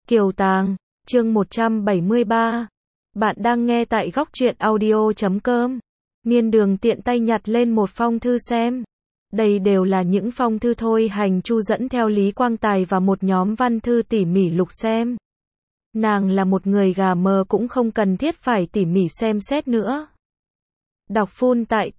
Kiều Tàng, chương 173. Bạn đang nghe tại góc truyện audio.com. Miên Đường tiện tay nhặt lên một phong thư xem. Đây đều là những phong thư Thôi Hành Chu dẫn theo Lý Quang Tài và một nhóm văn thư tỉ mỉ lục xem. Nàng là một người gà mờ cũng không cần thiết phải tỉ mỉ xem xét nữa. Đọc full tại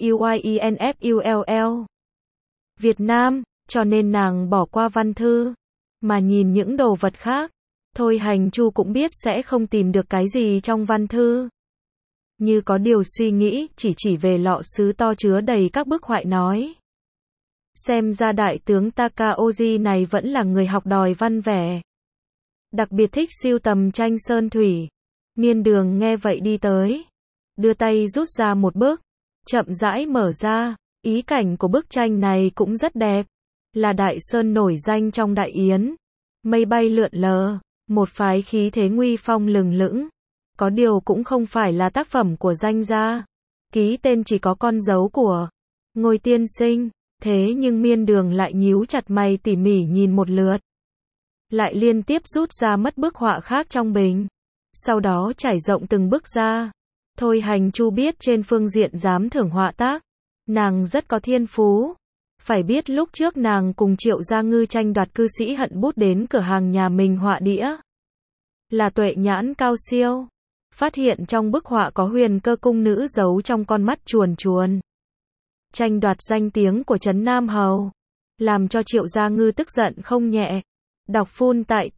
TRUYINFULL Việt Nam, cho nên nàng bỏ qua văn thư, mà nhìn những đồ vật khác. Thôi Hành Chu cũng biết sẽ không tìm được cái gì trong văn thư. Như có điều suy nghĩ, chỉ về lọ sứ to chứa đầy các bức họa nói. Xem ra đại tướng Takaoji này vẫn là người học đòi văn vẻ. Đặc biệt thích sưu tầm tranh sơn thủy. Miên Đường nghe vậy đi tới. Đưa tay rút ra một bức. Chậm rãi mở ra. Ý cảnh của bức tranh này cũng rất đẹp. Là đại sơn nổi danh trong Đại Yến. Mây bay lượn lờ. Một phái khí thế nguy phong lừng lững. Có điều cũng không phải là tác phẩm của danh gia. Ký tên chỉ có con dấu của Ngôi tiên sinh. Thế nhưng Miên Đường lại nhíu chặt mày tỉ mỉ nhìn một lượt. Lại liên tiếp rút ra mất bức họa khác trong bình. Sau đó trải rộng từng bức ra. Thôi Hành Chu biết trên phương diện giám thưởng họa tác, nàng rất có thiên phú. Phải biết lúc trước nàng cùng Triệu Gia Ngư tranh đoạt cư sĩ Hận Bút đến cửa hàng nhà mình họa đĩa. Là tuệ nhãn cao siêu. Phát hiện trong bức họa có Huyền Cơ cung nữ giấu trong con mắt chuồn chuồn. Tranh đoạt danh tiếng của Trấn Nam Hầu. Làm cho Triệu Gia Ngư tức giận không nhẹ. Đọc full tại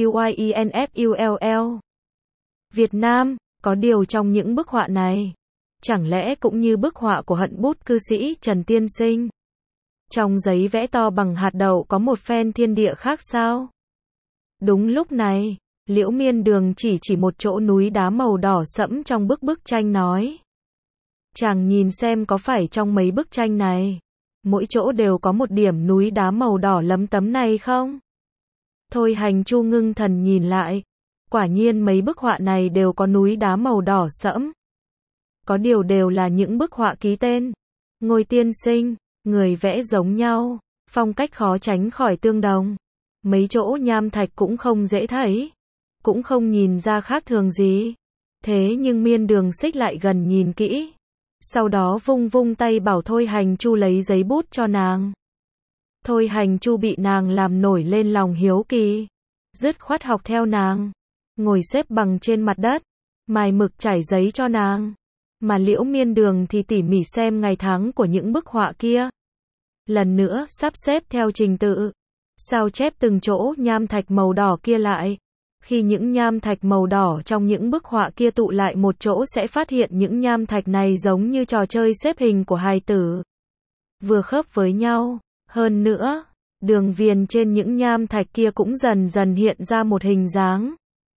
TRUYINFULL Việt Nam, có điều trong những bức họa này. Chẳng lẽ cũng như bức họa của Hận Bút cư sĩ Trần Tiên Sinh. Trong giấy vẽ to bằng hạt đậu có một phen thiên địa khác sao? Đúng lúc này, Liễu Miên Đường chỉ một chỗ núi đá màu đỏ sẫm trong bức tranh nói. Chàng nhìn xem có phải trong mấy bức tranh này, mỗi chỗ đều có một điểm núi đá màu đỏ lấm tấm này không? Thôi Hành Chu ngưng thần nhìn lại. Quả nhiên mấy bức họa này đều có núi đá màu đỏ sẫm. Có điều đều là những bức họa ký tên. Ngôi tiên sinh, người vẽ giống nhau, phong cách khó tránh khỏi tương đồng. Mấy chỗ nham thạch cũng không dễ thấy. Cũng không nhìn ra khác thường gì. Thế nhưng Miên Đường xích lại gần nhìn kỹ. Sau đó vung tay bảo Thôi Hành Chu lấy giấy bút cho nàng. Thôi Hành Chu bị nàng làm nổi lên lòng hiếu kỳ. Dứt khoát học theo nàng. Ngồi xếp bằng trên mặt đất. Mài mực trải giấy cho nàng. Mà Liễu Miên Đường thì tỉ mỉ xem ngày tháng của những bức họa kia. Lần nữa sắp xếp theo trình tự. Sao chép từng chỗ nham thạch màu đỏ kia lại. Khi những nham thạch màu đỏ trong những bức họa kia tụ lại một chỗ sẽ phát hiện những nham thạch này giống như trò chơi xếp hình của hài tử. Vừa khớp với nhau. Hơn nữa, đường viền trên những nham thạch kia cũng dần dần hiện ra một hình dáng.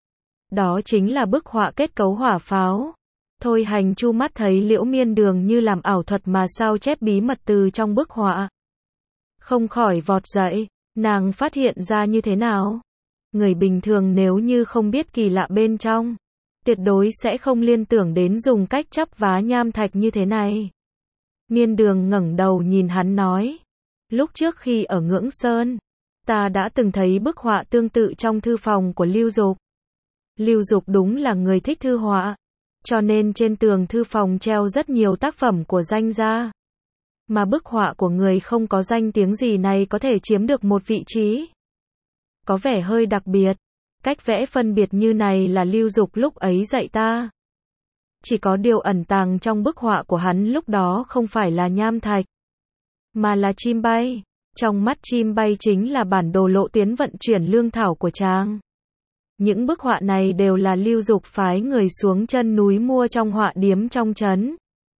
Đó chính là bức họa kết cấu hỏa pháo. Thôi Hành Chu mắt thấy Liễu Miên Đường như làm ảo thuật mà sao chép bí mật từ trong bức họa. Không khỏi vọt dậy, nàng phát hiện ra như thế nào? Người bình thường nếu như không biết kỳ lạ bên trong, tuyệt đối sẽ không liên tưởng đến dùng cách chắp vá nham thạch như thế này. Miên Đường ngẩng đầu nhìn hắn nói. Lúc trước khi ở Ngưỡng Sơn, ta đã từng thấy bức họa tương tự trong thư phòng của Lưu Dục. Lưu Dục đúng là người thích thư họa, cho nên trên tường thư phòng treo rất nhiều tác phẩm của danh gia. Mà bức họa của người không có danh tiếng gì này có thể chiếm được một vị trí. Có vẻ hơi đặc biệt. Cách vẽ phân biệt như này là Lưu Dục lúc ấy dạy ta. Chỉ có điều ẩn tàng trong bức họa của hắn lúc đó không phải là nham thạch, mà là chim bay. Trong mắt chim bay chính là bản đồ lộ tuyến vận chuyển lương thảo của chàng. Những bức họa này đều là Lưu Dục phái người xuống chân núi mua trong họa điếm trong trấn.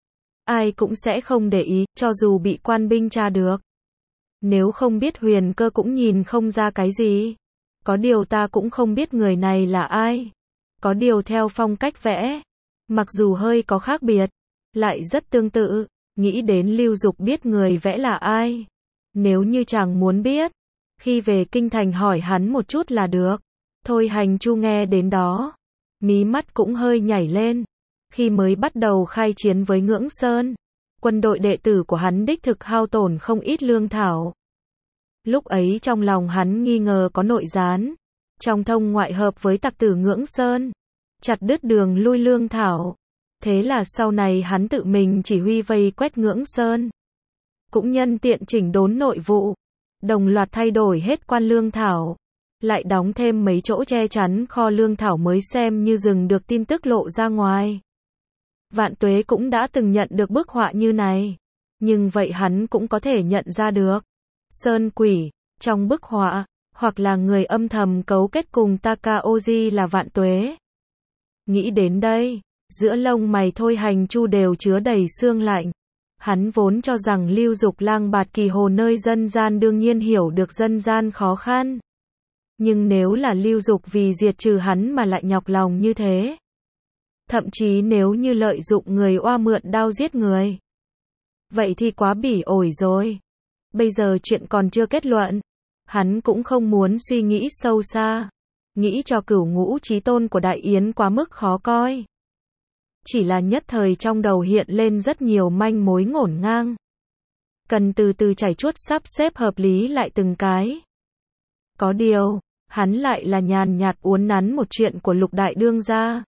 Ai cũng sẽ không để ý, cho dù bị quan binh tra được. Nếu không biết Huyền Cơ cũng nhìn không ra cái gì. Có điều ta cũng không biết người này là ai. Có điều theo phong cách vẽ, mặc dù hơi có khác biệt, lại rất tương tự. Nghĩ đến Lưu Dục biết người vẽ là ai. Nếu như chàng muốn biết, khi về kinh thành hỏi hắn một chút là được. Thôi Hành Chu nghe đến đó, mí mắt cũng hơi nhảy lên. Khi mới bắt đầu khai chiến với Ngưỡng Sơn, quân đội đệ tử của hắn đích thực hao tổn không ít lương thảo. Lúc ấy trong lòng hắn nghi ngờ có nội gián, trong thông ngoại hợp với tặc tử Ngưỡng Sơn, chặt đứt đường lui Lương Thảo. Thế là sau này hắn tự mình chỉ huy vây quét Ngưỡng Sơn. Cũng nhân tiện chỉnh đốn nội vụ, đồng loạt thay đổi hết quan lương thảo, lại đóng thêm mấy chỗ che chắn kho lương thảo mới xem như dừng được tin tức lộ ra ngoài. Vạn Tuế cũng đã từng nhận được bức họa như này, nhưng vậy hắn cũng có thể nhận ra được Sơn Quỷ trong bức họa, hoặc là người âm thầm cấu kết cùng Takaoji là Vạn Tuế. Nghĩ đến đây, giữa lông mày Thôi Hành Chu đều chứa đầy sương lạnh. Hắn vốn cho rằng Lưu Dục lang bạt kỳ hồ nơi dân gian đương nhiên hiểu được dân gian khó khăn. Nhưng nếu là Lưu Dục vì diệt trừ hắn mà lại nhọc lòng như thế. Thậm chí nếu như lợi dụng người oa mượn đao giết người. Vậy thì quá bỉ ổi rồi. Bây giờ chuyện còn chưa kết luận. Hắn cũng không muốn suy nghĩ sâu xa. Nghĩ cho Cửu Ngũ Chí Tôn của Đại Yến quá mức khó coi. Chỉ là nhất thời trong đầu hiện lên rất nhiều manh mối ngổn ngang. Cần từ từ trải chuốt sắp xếp hợp lý lại từng cái. Có điều, hắn lại là nhàn nhạt uốn nắn một chuyện của Lục Đại Đương gia.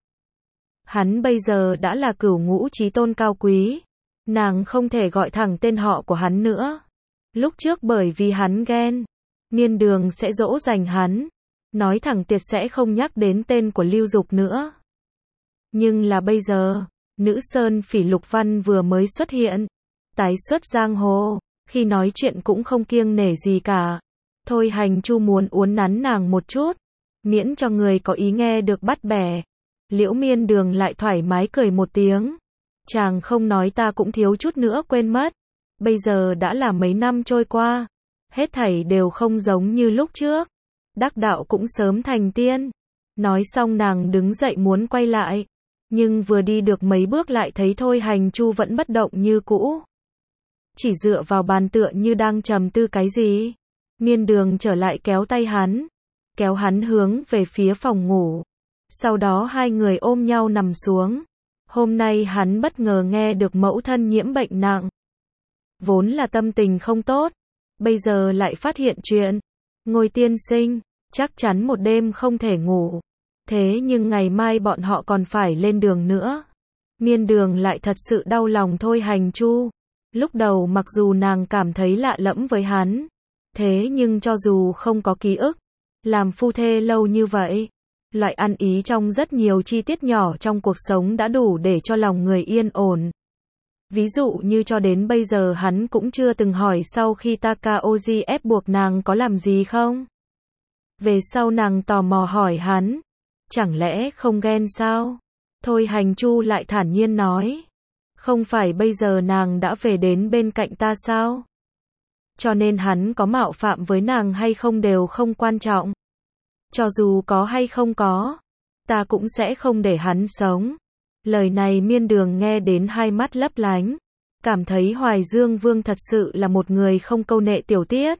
Hắn bây giờ đã là Cửu Ngũ Chí Tôn cao quý. Nàng không thể gọi thẳng tên họ của hắn nữa. Lúc trước bởi vì hắn ghen, Miên Đường sẽ dỗ dành hắn. Nói thẳng tiệt sẽ không nhắc đến tên của Lưu Dục nữa. Nhưng là bây giờ, nữ sơn phỉ Lục Văn vừa mới xuất hiện, tái xuất giang hồ, khi nói chuyện cũng không kiêng nể gì cả. Thôi Hành Chu muốn uốn nắn nàng một chút, miễn cho người có ý nghe được bắt bẻ. Liễu Miên Đường lại thoải mái cười một tiếng. Chàng không nói ta cũng thiếu chút nữa quên mất. Bây giờ đã là mấy năm trôi qua, hết thảy đều không giống như lúc trước. Đắc đạo cũng sớm thành tiên. Nói xong nàng đứng dậy muốn quay lại. Nhưng vừa đi được mấy bước lại thấy Thôi Hành Chu vẫn bất động như cũ. Chỉ dựa vào bàn tựa như đang trầm tư cái gì. Miên Đường trở lại kéo tay hắn. Kéo hắn hướng về phía phòng ngủ. Sau đó hai người ôm nhau nằm xuống. Hôm nay hắn bất ngờ nghe được mẫu thân nhiễm bệnh nặng. Vốn là tâm tình không tốt. Bây giờ lại phát hiện chuyện. Ngôi tiên sinh, chắc chắn một đêm không thể ngủ. Thế nhưng ngày mai bọn họ còn phải lên đường nữa. Miên Đường lại thật sự đau lòng Thôi Hành Chu. Lúc đầu mặc dù nàng cảm thấy lạ lẫm với hắn. Thế nhưng cho dù không có ký ức, làm phu thê lâu như vậy, loại ăn ý trong rất nhiều chi tiết nhỏ trong cuộc sống đã đủ để cho lòng người yên ổn. Ví dụ như cho đến bây giờ hắn cũng chưa từng hỏi sau khi Takaoji ép buộc nàng có làm gì không. Về sau nàng tò mò hỏi hắn. Chẳng lẽ không ghen sao? Thôi Hành Chu lại thản nhiên nói. Không phải bây giờ nàng đã về đến bên cạnh ta sao? Cho nên hắn có mạo phạm với nàng hay không đều không quan trọng. Cho dù có hay không có, ta cũng sẽ không để hắn sống. Lời này Miên Đường nghe đến hai mắt lấp lánh. Cảm thấy Hoài Dương Vương thật sự là một người không câu nệ tiểu tiết.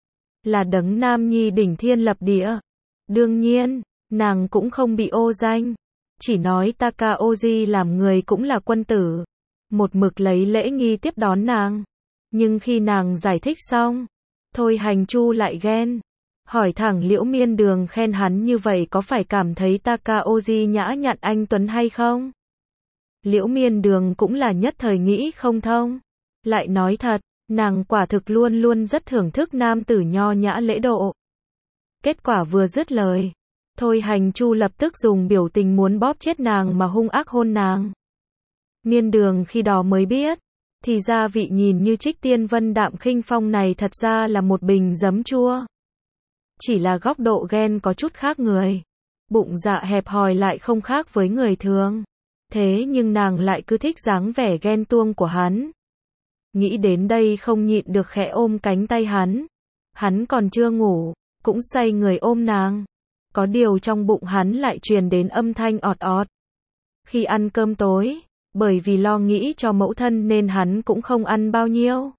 Là đấng nam nhi đỉnh thiên lập địa. Đương nhiên, nàng cũng không bị ô danh. Chỉ nói Takaoji làm người cũng là quân tử. Một mực lấy lễ nghi tiếp đón nàng. Nhưng khi nàng giải thích xong, Thôi Hành Chu lại ghen. Hỏi thẳng Liễu Miên Đường khen hắn như vậy có phải cảm thấy Takaoji nhã nhặn anh tuấn hay không? Liễu Miên Đường cũng là nhất thời nghĩ không thông. Lại nói thật, nàng quả thực luôn luôn rất thưởng thức nam tử nho nhã lễ độ. Kết quả vừa dứt lời, Thôi Hành Chu lập tức dùng biểu tình muốn bóp chết nàng mà hung ác hôn nàng. Miên Đường khi đó mới biết, thì ra vị nhìn như Trích Tiên Vân đạm khinh phong này thật ra là một bình giấm chua. Chỉ là góc độ ghen có chút khác người. Bụng dạ hẹp hòi lại không khác với người thường. Thế nhưng nàng lại cứ thích dáng vẻ ghen tuông của hắn. Nghĩ đến đây không nhịn được khẽ ôm cánh tay hắn. Hắn còn chưa ngủ, cũng say người ôm nàng. Có điều trong bụng hắn lại truyền đến âm thanh ọt ọt. Khi ăn cơm tối, bởi vì lo nghĩ cho mẫu thân nên hắn cũng không ăn bao nhiêu.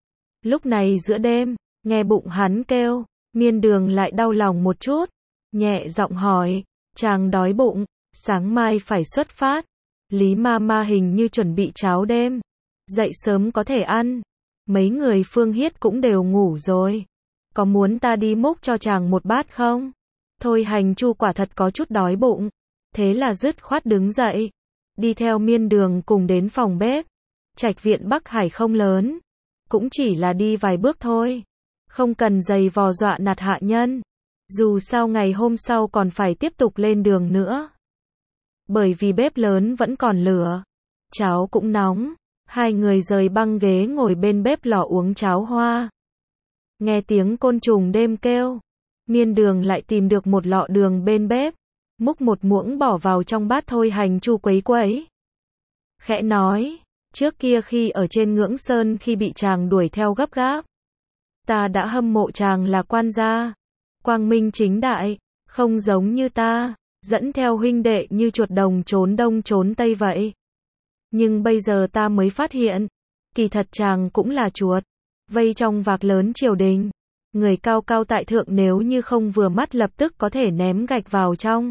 Lúc này giữa đêm, nghe bụng hắn kêu, Miên Đường lại đau lòng một chút. Nhẹ giọng hỏi, chàng đói bụng, sáng mai phải xuất phát. Lý Mama hình như chuẩn bị cháo đêm. Dậy sớm có thể ăn. Mấy người Phương Hiết cũng đều ngủ rồi. Có muốn ta đi múc cho chàng một bát không? Thôi Hành Chu quả thật có chút đói bụng, thế là dứt khoát đứng dậy, đi theo Miên Đường cùng đến phòng bếp. Trạch viện Bắc Hải không lớn, cũng chỉ là đi vài bước thôi, không cần giày vò dọa nạt hạ nhân. Dù sao ngày hôm sau còn phải tiếp tục lên đường nữa. Bởi vì bếp lớn vẫn còn lửa, cháo cũng nóng, hai người rời băng ghế ngồi bên bếp lò uống cháo hoa. Nghe tiếng côn trùng đêm kêu, Miên Đường lại tìm được một lọ đường bên bếp, múc một muỗng bỏ vào trong bát. Thôi Hành Chu quấy quấy, khẽ nói, trước kia khi ở trên Ngưỡng Sơn khi bị chàng đuổi theo gấp gáp, ta đã hâm mộ chàng là quan gia, quang minh chính đại, không giống như ta, dẫn theo huynh đệ như chuột đồng trốn đông trốn tây vậy. Nhưng bây giờ ta mới phát hiện, kỳ thật chàng cũng là chuột, vây trong vạc lớn triều đình, người cao cao tại thượng nếu như không vừa mắt lập tức có thể ném gạch vào trong,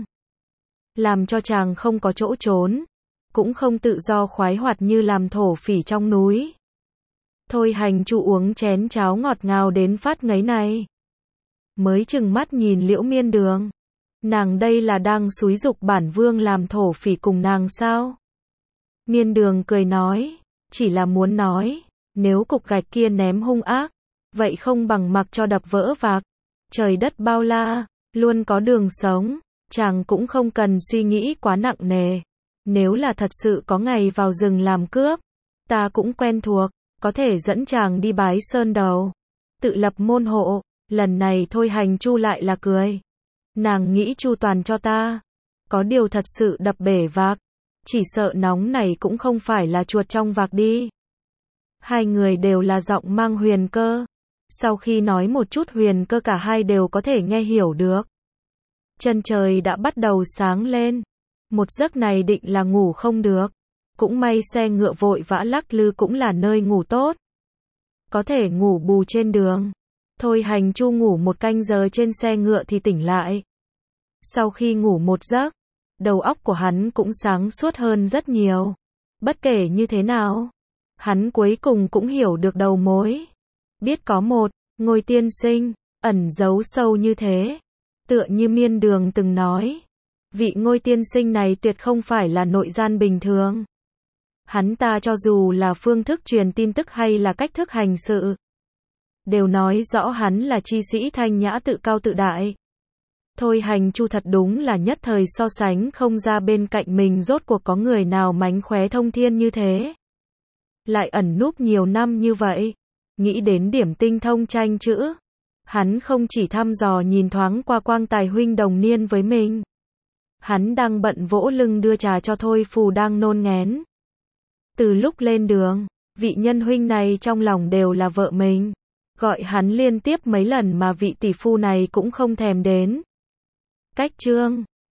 làm cho chàng không có chỗ trốn, cũng không tự do khoái hoạt như làm thổ phỉ trong núi. Thôi Hành Chu uống chén cháo ngọt ngào đến phát ngấy này, mới chừng mắt nhìn Liễu Miên Đường. Nàng đây là đang xúi giục bản vương làm thổ phỉ cùng nàng sao? Miên Đường cười nói, chỉ là muốn nói, nếu cục gạch kia ném hung ác, vậy không bằng mặc cho đập vỡ vạc. Trời đất bao la, luôn có đường sống, chàng cũng không cần suy nghĩ quá nặng nề. Nếu là thật sự có ngày vào rừng làm cướp, ta cũng quen thuộc, có thể dẫn chàng đi bái sơn đầu, tự lập môn hộ. Lần này Thôi Hành Chu lại là cười. Nàng nghĩ chu toàn cho ta, có điều thật sự đập bể vạc, chỉ sợ nóng này cũng không phải là chuột trong vạc đi. Hai người đều là giọng mang huyền cơ. Sau khi nói một chút huyền cơ cả hai đều có thể nghe hiểu được. Chân trời đã bắt đầu sáng lên. Một giấc này định là ngủ không được. Cũng may xe ngựa vội vã lắc lư cũng là nơi ngủ tốt. Có thể ngủ bù trên đường. Thôi Hành Chu ngủ một canh giờ trên xe ngựa thì tỉnh lại. Sau khi ngủ một giấc, đầu óc của hắn cũng sáng suốt hơn rất nhiều. Bất kể như thế nào, hắn cuối cùng cũng hiểu được đầu mối. Biết có một ngôi tiên sinh ẩn giấu sâu như thế. Tựa như Miên Đường từng nói, vị ngôi tiên sinh này tuyệt không phải là nội gian bình thường. Hắn ta cho dù là phương thức truyền tin tức hay là cách thức hành sự, đều nói rõ hắn là chi sĩ thanh nhã tự cao tự đại. Thôi Hành Chu thật đúng là nhất thời so sánh không ra bên cạnh mình rốt cuộc có người nào mánh khóe thông thiên như thế. Lại ẩn núp nhiều năm như vậy. Nghĩ đến điểm tinh thông tranh chữ. Hắn không chỉ thăm dò nhìn thoáng qua Quang Tài huynh đồng niên với mình. Hắn đang bận vỗ lưng đưa trà cho Thôi Phù đang nôn ngén. Từ lúc lên đường, vị nhân huynh này trong lòng đều là vợ mình. Gọi hắn liên tiếp mấy lần mà vị tỷ phu này cũng không thèm đến. Cách chương